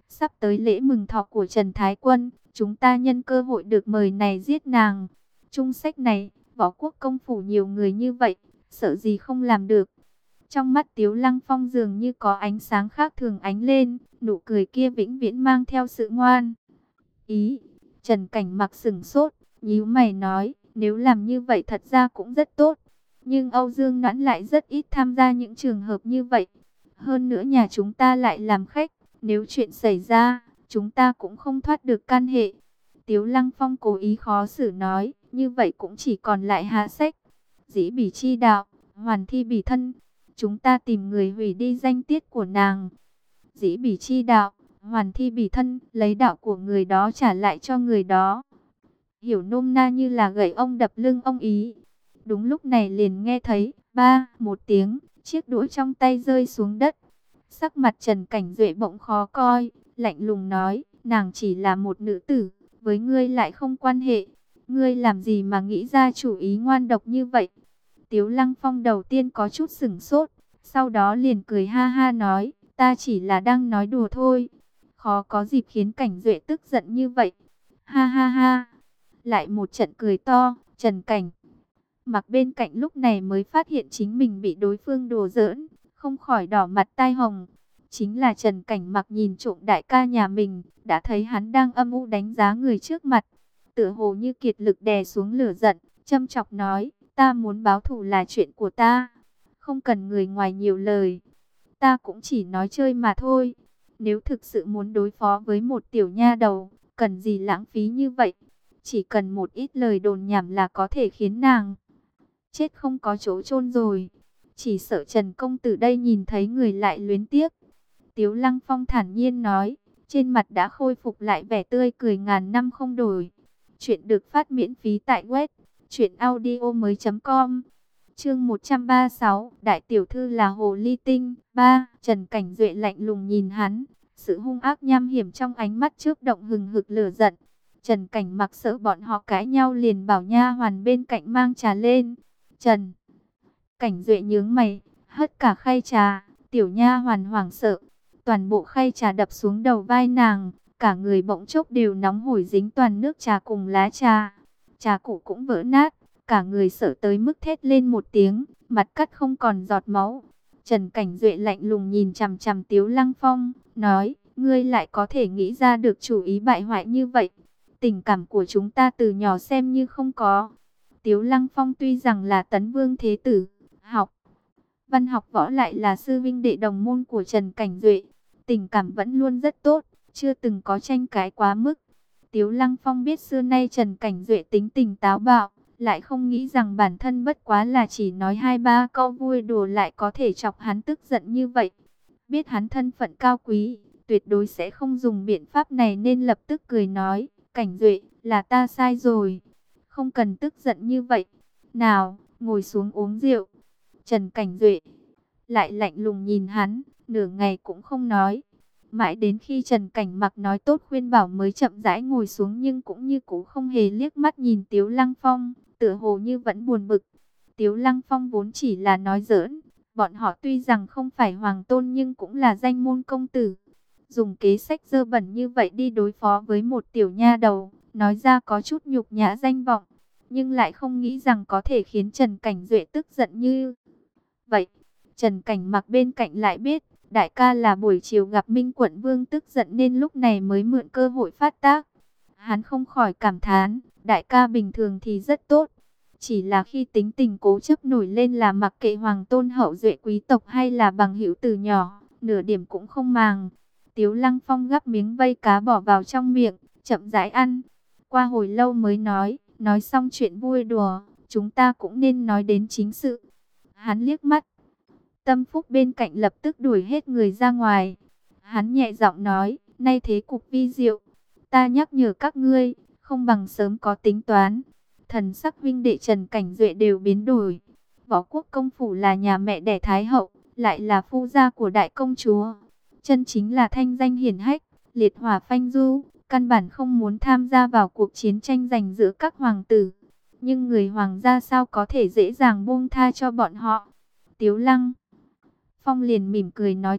Sắp tới lễ mừng thọ của Trần Thái Quân, chúng ta nhân cơ hội được mời này giết nàng. Chung sách này, võ quốc công phủ nhiều người như vậy, sợ gì không làm được. Trong mắt Tiếu Lăng Phong dường như có ánh sáng khác thường ánh lên, nụ cười kia vĩnh viễn mang theo sự ngoan ý. Trần Cảnh Mặc sững sốt, nhíu mày nói, nếu làm như vậy thật ra cũng rất tốt. Nhưng Âu Dương Noãn lại rất ít tham gia những trường hợp như vậy. Hơn nữa nhà chúng ta lại làm khách, nếu chuyện xảy ra, chúng ta cũng không thoát được can hệ. Tiếu Lăng Phong cố ý khó xử nói, như vậy cũng chỉ còn lại hạ sách. Dĩ bỉ chi đạo, hoàn thi bỉ thân. Chúng ta tìm người hủy đi danh tiết của nàng. Dĩ bỉ chi đạo, hoàn thi bỉ thân, lấy đạo của người đó trả lại cho người đó. Hiểu nôm na như là gậy ông đập lưng ông ý. Đúng lúc này liền nghe thấy, ba, một tiếng, chiếc đũa trong tay rơi xuống đất. Sắc mặt Trần Cảnh Duệ bỗng khó coi, lạnh lùng nói, nàng chỉ là một nữ tử, với ngươi lại không quan hệ. Ngươi làm gì mà nghĩ ra chủ ý ngoan độc như vậy? Tiếu Lăng Phong đầu tiên có chút sửng sốt, sau đó liền cười ha ha nói, ta chỉ là đang nói đùa thôi. Khó có dịp khiến Cảnh Duệ tức giận như vậy. Ha ha ha. Lại một trận cười to, Trần Cảnh Mặc bên cạnh lúc này mới phát hiện chính mình bị đối phương đùa giỡn, không khỏi đỏ mặt tai hồng. Chính là Trần Cảnh Mặc nhìn trộm đại ca nhà mình, đã thấy hắn đang âm u đánh giá người trước mặt. Tựa hồ như kiệt lực đè xuống lửa giận, châm chọc nói, ta muốn báo thù là chuyện của ta, không cần người ngoài nhiều lời. Ta cũng chỉ nói chơi mà thôi. Nếu thực sự muốn đối phó với một tiểu nha đầu, cần gì lãng phí như vậy? Chỉ cần một ít lời đồn nhảm là có thể khiến nàng chết không có chỗ chôn rồi. Chỉ sợ Trần công tử đây nhìn thấy người lại luyến tiếc. Tiếu Lăng Phong thản nhiên nói, trên mặt đã khôi phục lại vẻ tươi cười ngàn năm không đổi. Chuyện được phát miễn phí tại web truyện audio mới chấm com. Chương một trăm ba mươi sáu, đại tiểu thư là hồ ly tinh. Ba, Trần Cảnh Duệ lạnh lùng nhìn hắn, sự hung ác nham hiểm trong ánh mắt chớp động hừng hực lửa giận. Trần Cảnh Mặc sợ bọn họ cãi nhau liền bảo nha hoàn bên cạnh mang trà lên. Trần Cảnh Duệ nhướng mày, hất cả khay trà, tiểu nha hoàn hoảng sợ, toàn bộ khay trà đập xuống đầu vai nàng, cả người bỗng chốc đều nóng hổi dính toàn nước trà cùng lá trà. Trà cụ cũng vỡ nát, cả người sợ tới mức thét lên một tiếng, mặt cắt không còn giọt máu. Trần Cảnh Duệ lạnh lùng nhìn chằm chằm Tiếu Lăng Phong, nói, ngươi lại có thể nghĩ ra được chủ ý bại hoại như vậy. Tình cảm của chúng ta từ nhỏ xem như không có. Tiếu Lăng Phong tuy rằng là tấn vương thế tử, học văn học võ lại là sư vinh đệ đồng môn của Trần Cảnh Duệ. Tình cảm vẫn luôn rất tốt, chưa từng có tranh cãi quá mức. Tiếu Lăng Phong biết xưa nay Trần Cảnh Duệ tính tình táo bạo, lại không nghĩ rằng bản thân bất quá là chỉ nói hai ba câu vui đùa lại có thể chọc hắn tức giận như vậy. Biết hắn thân phận cao quý, tuyệt đối sẽ không dùng biện pháp này nên lập tức cười nói, Cảnh Duệ, là ta sai rồi, không cần tức giận như vậy. Nào, ngồi xuống uống rượu. Trần Cảnh Duệ lại lạnh lùng nhìn hắn, nửa ngày cũng không nói. Mãi đến khi Trần Cảnh Mặc nói tốt khuyên bảo mới chậm rãi ngồi xuống, nhưng cũng như cũ không hề liếc mắt nhìn Tiếu Lăng Phong, tựa hồ như vẫn buồn bực. Tiếu Lăng Phong vốn chỉ là nói giỡn, bọn họ tuy rằng không phải hoàng tôn nhưng cũng là danh môn công tử. Dùng kế sách dơ bẩn như vậy đi đối phó với một tiểu nha đầu, nói ra có chút nhục nhã danh vọng, nhưng lại không nghĩ rằng có thể khiến Trần Cảnh Duệ tức giận như vậy. Trần Cảnh Mặc bên cạnh lại biết, đại ca là buổi chiều gặp Minh Quận Vương tức giận nên lúc này mới mượn cơ hội phát tác. Hắn không khỏi cảm thán, đại ca bình thường thì rất tốt, chỉ là khi tính tình cố chấp nổi lên là mặc kệ hoàng tôn hậu duệ quý tộc hay là bằng hữu từ nhỏ, nửa điểm cũng không màng. Tiếu Lăng Phong gắp miếng vây cá bỏ vào trong miệng, chậm rãi ăn. Qua hồi lâu mới nói, nói xong chuyện vui đùa, chúng ta cũng nên nói đến chính sự. Hắn liếc mắt Tâm Phúc bên cạnh lập tức đuổi hết người ra ngoài. Hắn nhẹ giọng nói, nay thế cục vi diệu, ta nhắc nhở các ngươi, không bằng sớm có tính toán. Thần sắc huynh đệ Trần Cảnh Duệ đều biến đổi. Võ quốc công phủ là nhà mẹ đẻ Thái hậu, lại là phu gia của đại công chúa, chân chính là thanh danh hiển hách, liệt hỏa phanh du, căn bản không muốn tham gia vào cuộc chiến tranh giành giữa các hoàng tử. Nhưng người hoàng gia sao có thể dễ dàng buông tha cho bọn họ? Tiếu Lăng Phong liền mỉm cười nói tiếp,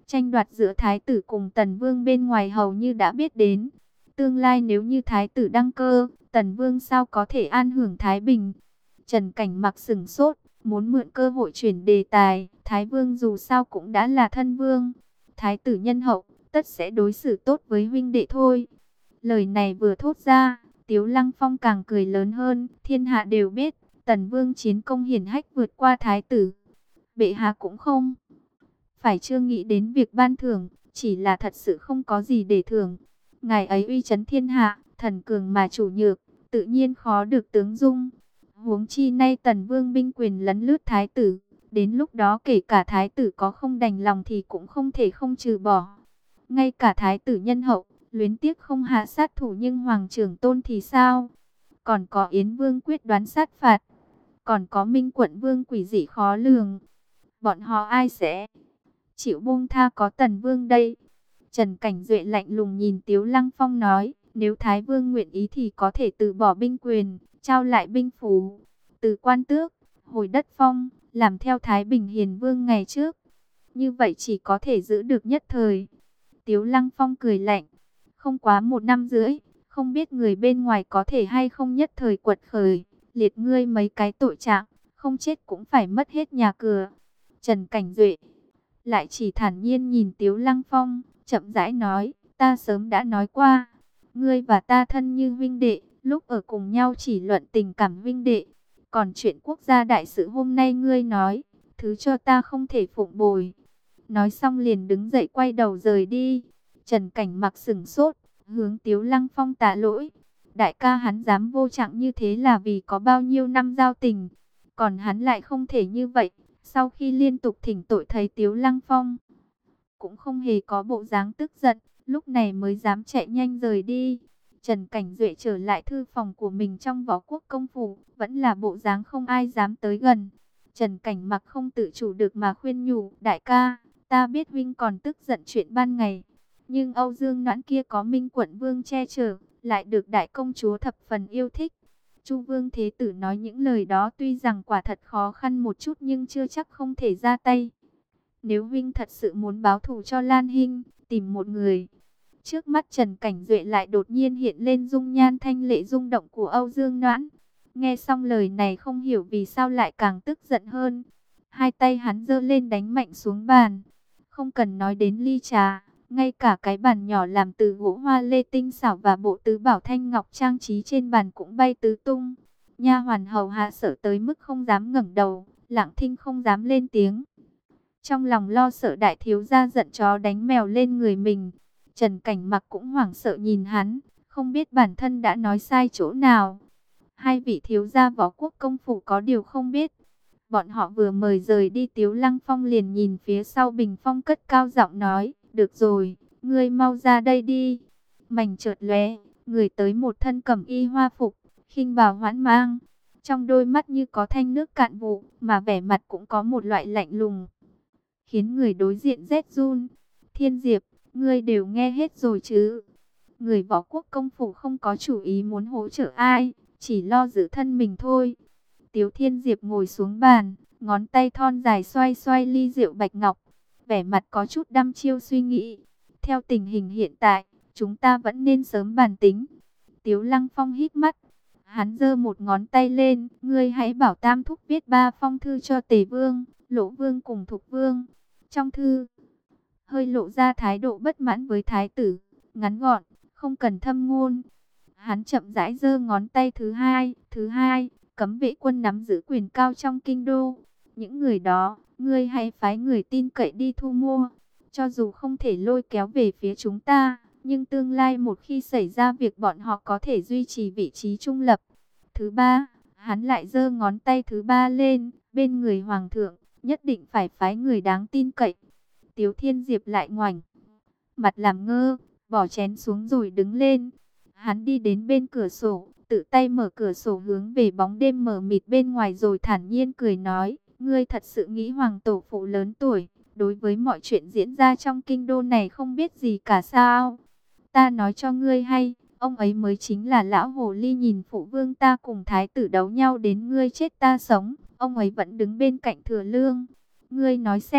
Tranh đoạt giữa thái tử cùng tần vương bên ngoài hầu như đã biết đến. Tương lai nếu như thái tử đăng cơ, tần vương sao có thể an hưởng thái bình? Trần Cảnh Mặc sững sốt, muốn mượn cơ hội chuyển đề tài. Thái vương dù sao cũng đã là thân vương. Thái tử nhân hậu, tất sẽ đối xử tốt với huynh đệ thôi. Lời này vừa thốt ra, Tiếu Lăng Phong càng cười lớn hơn. Thiên hạ đều biết, tần vương chiến công hiển hách vượt qua thái tử. Bệ hạ cũng không phải chưa nghĩ đến việc ban thưởng, chỉ là thật sự không có gì để thưởng. Ngài ấy uy chấn thiên hạ, thần cường mà chủ nhược, tự nhiên khó được tướng dung. Huống chi nay tần vương binh quyền lấn lướt thái tử, đến lúc đó kể cả thái tử có không đành lòng thì cũng không thể không trừ bỏ. Ngay cả thái tử nhân hậu, luyến tiếc không hạ sát thủ, nhưng hoàng trưởng tôn thì sao? Còn có Yến vương quyết đoán sát phạt, còn có Minh quận vương quỷ dị khó lường. Bọn họ ai sẽ chịu buông tha có tần vương đây? Trần Cảnh Duệ lạnh lùng nhìn Tiếu Lăng Phong nói, nếu Thái Vương nguyện ý thì có thể từ bỏ binh quyền, trao lại binh phù, từ quan tước, hồi đất phong, làm theo Thái Bình Hiền Vương ngày trước. Như vậy chỉ có thể giữ được nhất thời. Tiếu Lăng Phong cười lạnh, không quá một năm rưỡi, không biết người bên ngoài có thể hay không nhất thời quật khởi, liệt ngươi mấy cái tội trạng, không chết cũng phải mất hết nhà cửa. Trần Cảnh Duệ lại chỉ thản nhiên nhìn Tiếu Lăng Phong, chậm rãi nói, ta sớm đã nói qua, ngươi và ta thân như huynh đệ, lúc ở cùng nhau chỉ luận tình cảm huynh đệ. Còn chuyện quốc gia đại sự hôm nay ngươi nói, thứ cho ta không thể phụng bồi. Nói xong liền đứng dậy quay đầu rời đi. Trần Cảnh Mặc sững sốt, hướng Tiếu Lăng Phong tạ lỗi. Đại ca hắn dám vô trạng như thế là vì có bao nhiêu năm giao tình, còn hắn lại không thể như vậy. Sau khi liên tục thỉnh tội thấy Tiếu Lăng Phong cũng không hề có bộ dáng tức giận, lúc này mới dám chạy nhanh rời đi. Trần Cảnh Duệ trở lại thư phòng của mình trong Võ Quốc công phủ, vẫn là bộ dáng không ai dám tới gần. Trần Cảnh Mặc không tự chủ được mà khuyên nhủ, đại ca, ta biết huynh còn tức giận chuyện ban ngày, nhưng Âu Dương Noãn kia có Minh quận vương che chở, lại được đại công chúa thập phần yêu thích. Chu Vương Thế Tử nói những lời đó tuy rằng quả thật khó khăn một chút nhưng chưa chắc không thể ra tay. Nếu huynh thật sự muốn báo thù cho Lan Hinh, tìm một người. Trước mắt Trần Cảnh Duệ lại đột nhiên hiện lên dung nhan thanh lệ rung động của Âu Dương Noãn. Nghe xong lời này không hiểu vì sao lại càng tức giận hơn. Hai tay hắn giơ lên đánh mạnh xuống bàn. Không cần nói đến ly trà, ngay cả cái bàn nhỏ làm từ gỗ hoa lê tinh xảo và bộ tứ bảo thanh ngọc trang trí trên bàn cũng bay tứ tung. Nha hoàn hầu hạ sợ tới mức không dám ngẩng đầu, Lặng Thinh không dám lên tiếng. Trong lòng lo sợ đại thiếu gia giận chó đánh mèo lên người mình, Trần Cảnh Mặc cũng hoảng sợ nhìn hắn, không biết bản thân đã nói sai chỗ nào. Hai vị thiếu gia Võ Quốc công phủ có điều không biết, bọn họ vừa mời rời đi Tiếu Lăng Phong liền nhìn phía sau bình phong cất cao giọng nói, được rồi, ngươi mau ra đây đi. Mảnh chợt lóe, người tới một thân cẩm y hoa phục, khinh bào hoãn mang, trong đôi mắt như có thanh nước cạn vụ, mà vẻ mặt cũng có một loại lạnh lùng, khiến người đối diện rét run. Thiên Diệp, ngươi đều nghe hết rồi chứ? Người Võ Quốc công phủ không có chủ ý muốn hỗ trợ ai, chỉ lo giữ thân mình thôi. Tiếu Thiên Diệp ngồi xuống bàn, ngón tay thon dài xoay xoay ly rượu bạch ngọc, vẻ mặt có chút đăm chiêu suy nghĩ. Theo tình hình hiện tại, chúng ta vẫn nên sớm bàn tính. Tiếu Lăng Phong hít mắt, hắn giơ một ngón tay lên, ngươi hãy bảo Tam Thúc viết ba phong thư cho Tề Vương, Lỗ Vương cùng Thục Vương. Trong thư, hơi lộ ra thái độ bất mãn với thái tử, ngắn gọn, không cần thâm ngôn. Hắn chậm rãi giơ ngón tay thứ hai, thứ hai, cấm vệ quân nắm giữ quyền cao trong kinh đô. Những người đó, ngươi hãy phái người tin cậy đi thu mua. Cho dù không thể lôi kéo về phía chúng ta, nhưng tương lai một khi xảy ra việc bọn họ có thể duy trì vị trí trung lập. Thứ ba, hắn lại giơ ngón tay thứ ba lên, bên người hoàng thượng, nhất định phải phái người đáng tin cậy. Tiếu Thiên Diệp lại ngoảnh mặt làm ngơ, bỏ chén xuống rồi đứng lên. Hắn đi đến bên cửa sổ, tự tay mở cửa sổ hướng về bóng đêm mờ mịt bên ngoài rồi thản nhiên cười nói, ngươi thật sự nghĩ hoàng tổ phụ lớn tuổi, đối với mọi chuyện diễn ra trong kinh đô này không biết gì cả sao? Ta nói cho ngươi hay, ông ấy mới chính là lão hồ ly nhìn phụ vương ta cùng thái tử đấu nhau đến ngươi chết ta sống, ông ấy vẫn đứng bên cạnh Thừa Lương. Ngươi nói xem,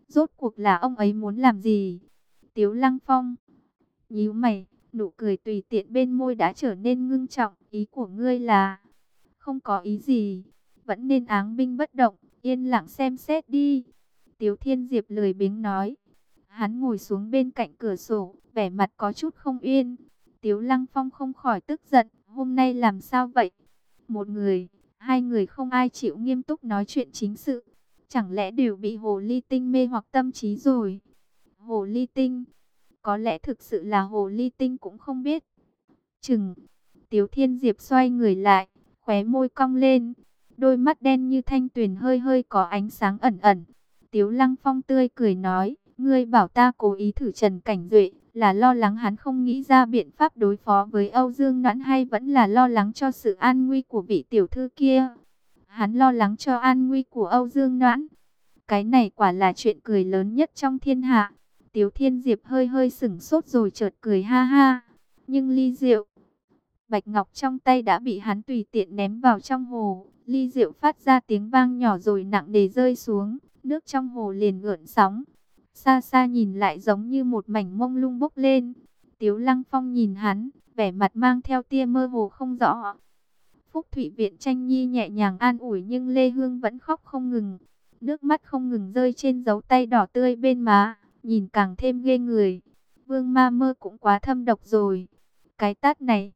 Rốt cuộc là ông ấy muốn làm gì? Tiếu Lăng Phong nhíu mày, nụ cười tùy tiện bên môi đã trở nên ngưng trọng. Ý của ngươi là? Không có ý gì, vẫn nên áng binh bất động, yên lặng xem xét đi. Tiếu Thiên Diệp lười biếng nói. Hắn ngồi xuống bên cạnh cửa sổ, vẻ mặt có chút không yên. Tiếu Lăng Phong không khỏi tức giận, hôm nay làm sao vậy? Một người, hai người không ai chịu nghiêm túc nói chuyện chính sự. Chẳng lẽ đều bị hồ ly tinh mê hoặc tâm trí rồi? Hồ ly tinh, có lẽ thực sự là hồ ly tinh cũng không biết. Chừng, Tiếu Thiên Diệp xoay người lại, khóe môi cong lên, đôi mắt đen như thanh tuyền hơi hơi có ánh sáng ẩn ẩn. Tiếu Lăng Phong tươi cười nói, ngươi bảo ta cố ý thử Trần Cảnh Duệ, là lo lắng hắn không nghĩ ra biện pháp đối phó với Âu Dương Noãn hay vẫn là lo lắng cho sự an nguy của vị tiểu thư kia? Hắn lo lắng cho an nguy của Âu Dương Noãn. Cái này quả là chuyện cười lớn nhất trong thiên hạ. Tiếu Thiên Diệp hơi hơi sửng sốt rồi chợt cười ha ha. Nhưng ly rượu bạch ngọc trong tay đã bị hắn tùy tiện ném vào trong hồ. Ly rượu phát ra tiếng vang nhỏ rồi nặng nề rơi xuống. Nước trong hồ liền gợn sóng. Xa xa nhìn lại giống như một mảnh mông lung bốc lên. Tiếu Lăng Phong nhìn hắn, vẻ mặt mang theo tia mơ hồ không rõ. Phúc Thụy Viện Tranh Nhi nhẹ nhàng an ủi nhưng Lê Hương vẫn khóc không ngừng. Nước mắt không ngừng rơi trên dấu tay đỏ tươi bên má, nhìn càng thêm ghê người. Vương Ma Mơ cũng quá thâm độc rồi. Cái tát này,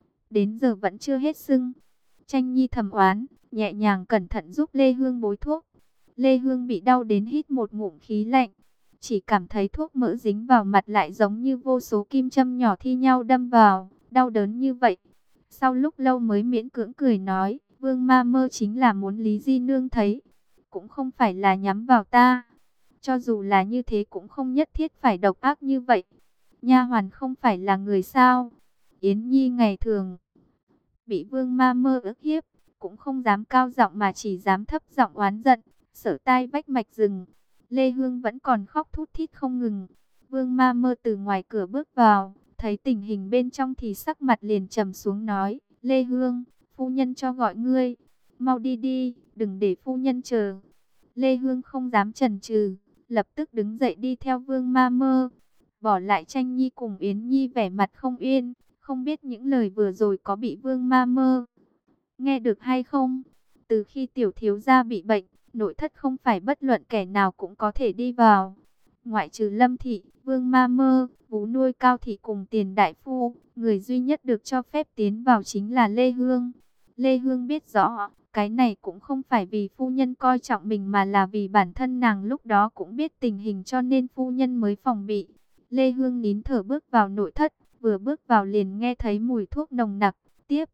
đến giờ vẫn chưa hết sưng. Tranh Nhi thầm oán, nhẹ nhàng cẩn thận giúp Lê Hương bôi thuốc. Lê Hương bị đau đến hít một ngụm khí lạnh. Chỉ cảm thấy thuốc mỡ dính vào mặt lại giống như vô số kim châm nhỏ thi nhau đâm vào, đau đớn như vậy. Sau lúc lâu mới miễn cưỡng cười nói, Vương Ma Mơ chính là muốn Lý Di Nương thấy, cũng không phải là nhắm vào ta. Cho dù là như thế cũng không nhất thiết phải độc ác như vậy. Nha hoàn không phải là người sao? Yến Nhi ngày thường bị Vương Ma Mơ ức hiếp, cũng không dám cao giọng mà chỉ dám thấp giọng oán giận, sở tai vách mạch rừng. Lê Hương vẫn còn khóc thút thít không ngừng. Vương Ma Mơ từ ngoài cửa bước vào, thấy tình hình bên trong thì sắc mặt liền trầm xuống nói, Lê Hương, phu nhân cho gọi ngươi, mau đi đi, đừng để phu nhân chờ. Lê Hương không dám chần chừ, lập tức đứng dậy đi theo Vương Ma Mơ, bỏ lại Tranh Nhi cùng Yến Nhi vẻ mặt không yên, không biết những lời vừa rồi có bị Vương Ma Mơ nghe được hay không. Từ khi tiểu thiếu gia bị bệnh, nội thất không phải bất luận kẻ nào cũng có thể đi vào. Ngoại trừ Lâm Thị, Vương Ma Mơ, vú nuôi Cao Thị cùng Tiền Đại Phu, người duy nhất được cho phép tiến vào chính là Lê Hương. Lê Hương biết rõ, cái này cũng không phải vì phu nhân coi trọng mình mà là vì bản thân nàng lúc đó cũng biết tình hình cho nên phu nhân mới phòng bị. Lê Hương nín thở bước vào nội thất, vừa bước vào liền nghe thấy mùi thuốc nồng nặc, tiếp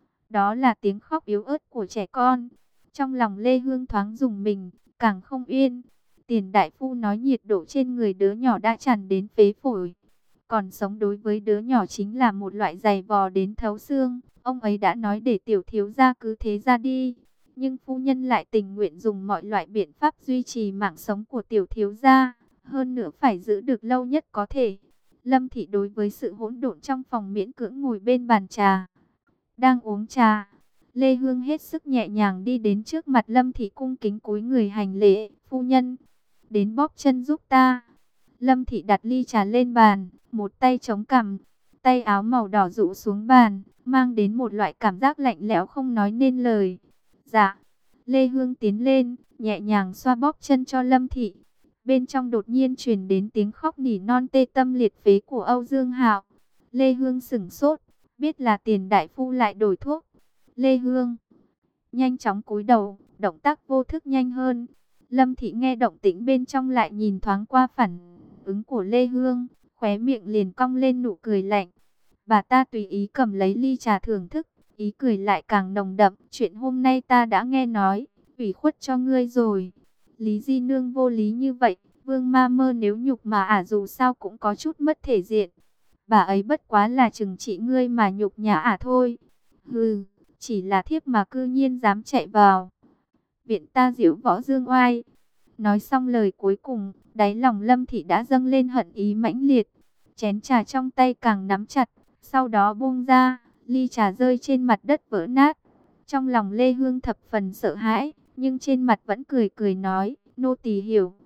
đó là tiếng khóc yếu ớt của trẻ con. Trong lòng Lê Hương thoáng rùng mình, càng không yên. Tiền Đại Phu nói nhiệt độ trên người đứa nhỏ đã tràn đến phế phổi. Còn sống đối với đứa nhỏ chính là một loại giày vò đến thấu xương. Ông ấy đã nói để tiểu thiếu gia cứ thế ra đi. Nhưng phu nhân lại tình nguyện dùng mọi loại biện pháp duy trì mạng sống của tiểu thiếu gia. Hơn nữa phải giữ được lâu nhất có thể. Lâm Thị đối với sự hỗn độn trong phòng miễn cưỡng ngồi bên bàn trà. Đang uống trà, Lê Hương hết sức nhẹ nhàng đi đến trước mặt Lâm Thị cung kính cúi người hành lễ, phu nhân, đến bóp chân giúp ta. Lâm Thị đặt ly trà lên bàn, một tay chống cằm, tay áo màu đỏ rũ xuống bàn, mang đến một loại cảm giác lạnh lẽo không nói nên lời. Dạ, Lê Hương tiến lên, nhẹ nhàng xoa bóp chân cho Lâm Thị. Bên trong đột nhiên truyền đến tiếng khóc nỉ non tê tâm liệt phế của Âu Dương Hạo. Lê Hương sững sốt, biết là Tiền Đại Phu lại đổi thuốc. Lê Hương nhanh chóng cúi đầu, động tác vô thức nhanh hơn. Lâm Thị nghe động tĩnh bên trong lại nhìn thoáng qua phản ứng của Lê Hương, khóe miệng liền cong lên nụ cười lạnh. Bà ta tùy ý cầm lấy ly trà thưởng thức, ý cười lại càng nồng đậm. Chuyện hôm nay ta đã nghe nói, ủy khuất cho ngươi rồi. Lý Di Nương vô lý như vậy, Vương Ma Mơ nếu nhục mà ả dù sao cũng có chút mất thể diện. Bà ấy bất quá là trừng trị ngươi mà nhục nhã ả thôi. Hừ, chỉ là thiếp mà cư nhiên dám chạy vào viện ta giễu võ dương oai. Nói xong lời cuối cùng, đáy lòng Lâm Thị đã dâng lên hận ý mãnh liệt. Chén trà trong tay càng nắm chặt, sau đó buông ra, ly trà rơi trên mặt đất vỡ nát. Trong lòng Lê Hương thập phần sợ hãi, nhưng trên mặt vẫn cười cười nói, nô tỳ hiểu.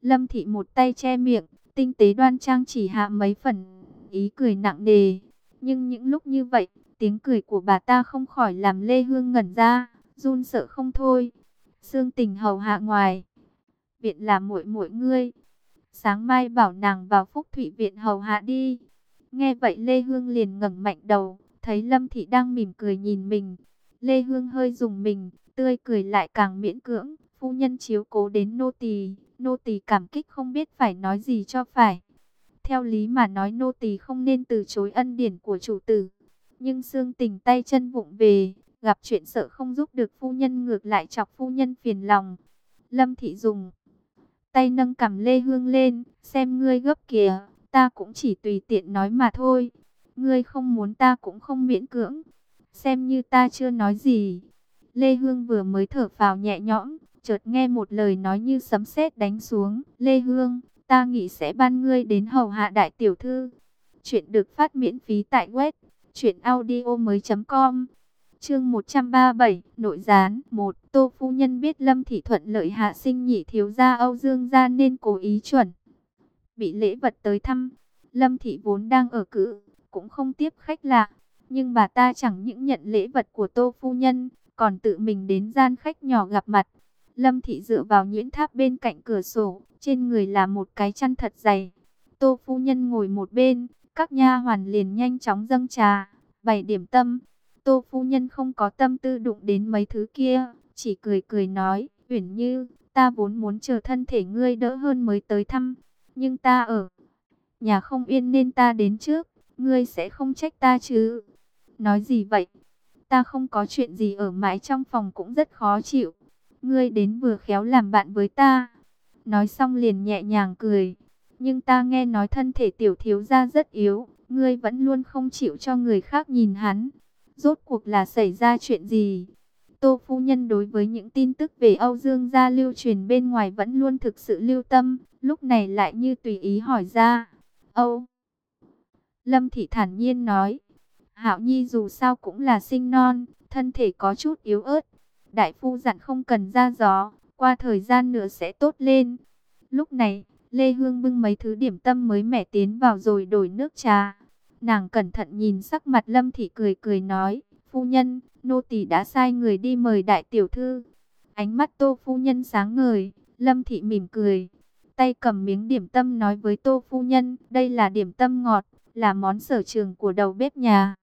Lâm Thị một tay che miệng, tinh tế đoan trang chỉ hạ mấy phần ý cười nặng nề. Nhưng những lúc như vậy, tiếng cười của bà ta không khỏi làm Lê Hương ngẩn ra, run sợ không thôi. Sương Tình hầu hạ ngoài viện là muội muội ngươi, sáng mai bảo nàng vào Phúc Thụy viện hầu hạ đi. Nghe vậy Lê Hương liền ngẩng mạnh đầu, thấy Lâm Thị đang mỉm cười nhìn mình. Lê Hương hơi rùng mình, tươi cười lại càng miễn cưỡng. Phu nhân chiếu cố đến nô tỳ, nô tỳ cảm kích không biết phải nói gì cho phải. Theo lý mà nói nô tỳ không nên từ chối ân điển của chủ tử. Nhưng Sương Tình tay chân vụng về, gặp chuyện sợ không giúp được phu nhân ngược lại chọc phu nhân phiền lòng. Lâm Thị dùng tay nâng cằm Lê Hương lên, xem ngươi gấp kìa, ta cũng chỉ tùy tiện nói mà thôi. Ngươi không muốn ta cũng không miễn cưỡng, xem như ta chưa nói gì. Lê Hương vừa mới thở phào nhẹ nhõm, chợt nghe một lời nói như sấm sét đánh xuống. Lê Hương, ta nghĩ sẽ ban ngươi đến hầu hạ đại tiểu thư. Chuyện được phát miễn phí tại web truyện audio mới chấm com. Chương một trăm ba mươi bảy, nội gián. Một, Tô phu nhân biết Lâm Thị thuận lợi hạ sinh nhị thiếu gia Âu Dương gia nên cố ý chuẩn bị lễ vật tới thăm. Lâm Thị vốn đang ở cữ, cũng không tiếp khách lạ, nhưng bà ta chẳng những nhận lễ vật của Tô phu nhân, còn tự mình đến gian khách nhỏ gặp mặt. Lâm Thị dựa vào nhuyễn tháp bên cạnh cửa sổ, trên người là một cái chăn thật dày. Tô phu nhân ngồi một bên, các nha hoàn liền nhanh chóng dâng trà, bày điểm tâm. Tô phu nhân không có tâm tư đụng đến mấy thứ kia, chỉ cười cười nói, Uyển Như, ta vốn muốn chờ thân thể ngươi đỡ hơn mới tới thăm, nhưng ta ở nhà không yên nên ta đến trước, ngươi sẽ không trách ta chứ? Nói gì vậy? Ta không có chuyện gì, ở mãi trong phòng cũng rất khó chịu. Ngươi đến vừa khéo làm bạn với ta. Nói xong liền nhẹ nhàng cười. Nhưng ta nghe nói thân thể tiểu thiếu gia rất yếu, ngươi vẫn luôn không chịu cho người khác nhìn hắn. Rốt cuộc là xảy ra chuyện gì? Tô phu nhân đối với những tin tức về Âu Dương gia lưu truyền bên ngoài vẫn luôn thực sự lưu tâm, lúc này lại như tùy ý hỏi ra. Âu Lâm Thị thản nhiên nói, Hạo Nhi dù sao cũng là sinh non, thân thể có chút yếu ớt. Đại phu dặn không cần ra gió, qua thời gian nữa sẽ tốt lên. Lúc này, Lê Hương bưng mấy thứ điểm tâm mới mẻ tiến vào rồi đổi nước trà. Nàng cẩn thận nhìn sắc mặt Lâm Thị cười cười nói, phu nhân, nô tỳ đã sai người đi mời đại tiểu thư. Ánh mắt Tô phu nhân sáng ngời, Lâm Thị mỉm cười. Tay cầm miếng điểm tâm nói với Tô phu nhân, đây là điểm tâm ngọt, là món sở trường của đầu bếp nhà.